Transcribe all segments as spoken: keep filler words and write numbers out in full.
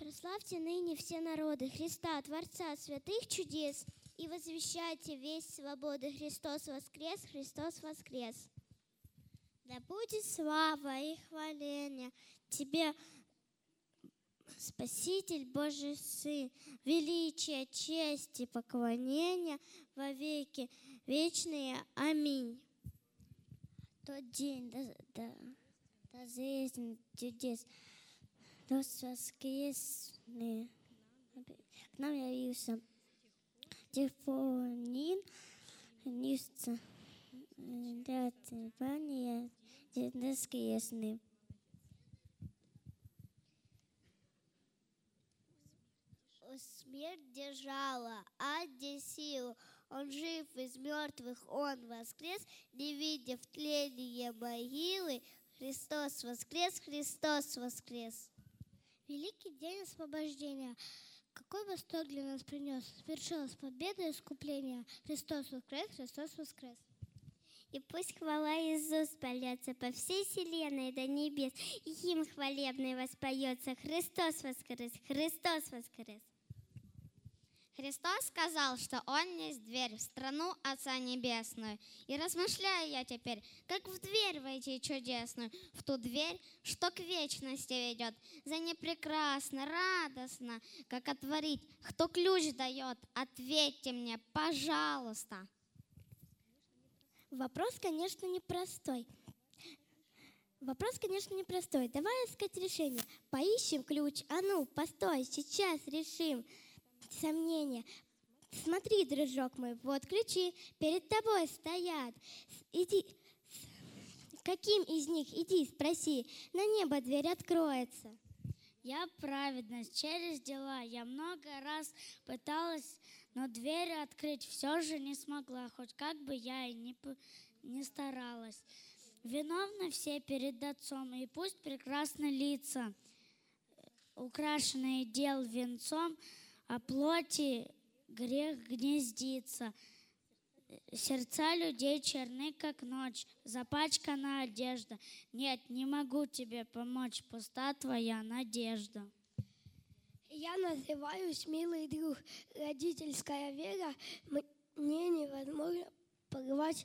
Прославьте ныне все народы Христа, Творца святых чудес, и возвещайте весть свободы. Христос воскрес, Христос воскрес. Да будет слава и хваление Тебе, Спаситель Божий Сын, величие, честь и поклонение во веки вечные. Аминь. Тот день до, до, до жизни чудес, до воскресный, к нам явился Тифонин, Нисца, для Тифания, воскресный. Смерть держала, ад де силу. Он жив из мертвых, он воскрес, не видя в тление могилы. Христос воскрес, Христос воскрес. Великий день освобождения. Какой восторг для нас принес. Свершилась победа и искупление. Христос воскрес, Христос воскрес. И пусть хвала Иисус польется по всей вселенной до небес, и им хвалебный воспоется. Христос воскрес, Христос воскрес. Христос сказал, что Он есть дверь в страну Отца Небесную. И размышляю я теперь, как в дверь войти чудесную, в ту дверь, что к вечности ведет. За ней прекрасно, радостно, как отворить. Кто ключ дает, ответьте мне, пожалуйста. Вопрос, конечно, непростой. Вопрос, конечно, непростой. Давай искать решение. Поищем ключ. А ну, постой, сейчас решим. Сомнения. Смотри, дружок мой, вот ключи перед тобой стоят. Иди, каким из них? Иди, спроси. На небо дверь откроется. Я праведность через дела. Я много раз пыталась, но дверь открыть все же не смогла, хоть как бы я и не, не старалась. Виновны все перед Отцом, и пусть прекрасны лица, украшенные дел венцом, а плоти грех гнездится. Сердца людей черны, как ночь, запачкана одежда. Нет, не могу тебе помочь, пуста твоя надежда. Я называюсь милый друг. Родительская вера мне невозможно порвать,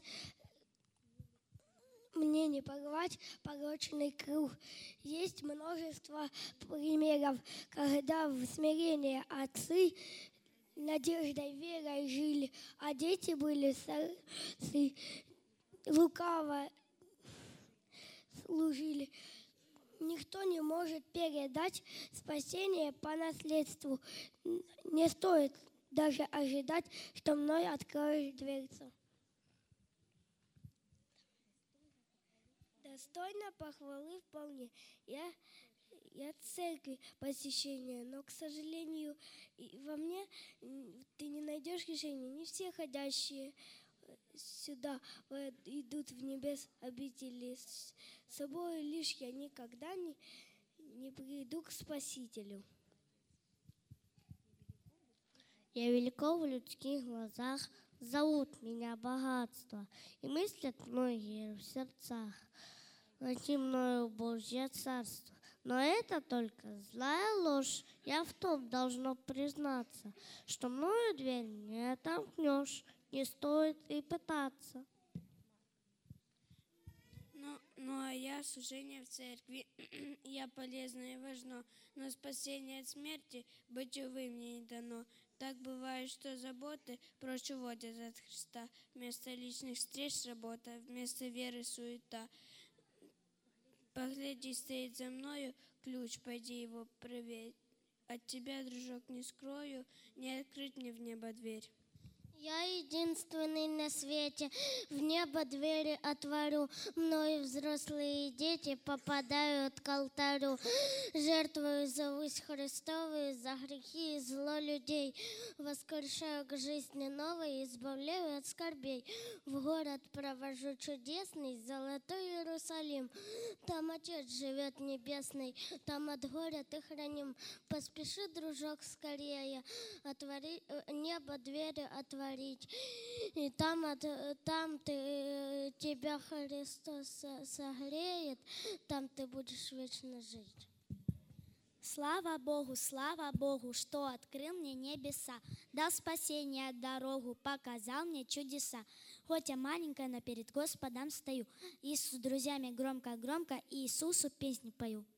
мне не порвать порочный круг. Есть множество примеров, когда в смирении отцы надеждой, верой жили, а дети были сорцы, лукаво служили. Никто не может передать спасение по наследству. Не стоит даже ожидать, что мной откроешь дверцу. Достойно похвалы вполне. Я, я церкви посещения, но, к сожалению, во мне ты не найдешь решения. Не все ходящие сюда идут в небес обители. С собой лишь я никогда не, не приду к Спасителю. Я велико в людских глазах, зовут меня богатство, и мыслят многие в сердцах найти мною Божье царство. Но это только злая ложь. Я в том должно признаться, что мною дверь не отомкнешь, не стоит и пытаться. Ну, ну а я служение в церкви, я полезно и важно, но спасение от смерти быть, увы, мне не дано. Так бывает, что заботы прочь уводят от Христа. Вместо личных встреч работа, вместо веры суета. Погляди, стоит за мною ключ, пойди его проверь. От тебя, дружок, не скрою, не открыть мне в небо дверь. Я единственный на свете, в небо двери отворю, мною взрослые дети попадают к алтарю. Жертвую за высь Христовую, за грехи и зло людей, воскрешаю к жизни новой, избавляю от скорбей. В город провожу чудесный, золотой Иерусалим. Там Отец живет небесный, там от горя ты храним. Поспеши, дружок, скорее, отвори, небо двери отвори. И там, там ты, тебя Христос согреет, там ты будешь вечно жить. Слава Богу, слава Богу, что открыл мне небеса, дал спасение дорогу, показал мне чудеса. Хоть я маленькая, но перед Господом стою. Иисус с друзьями громко-громко Иисусу песни пою.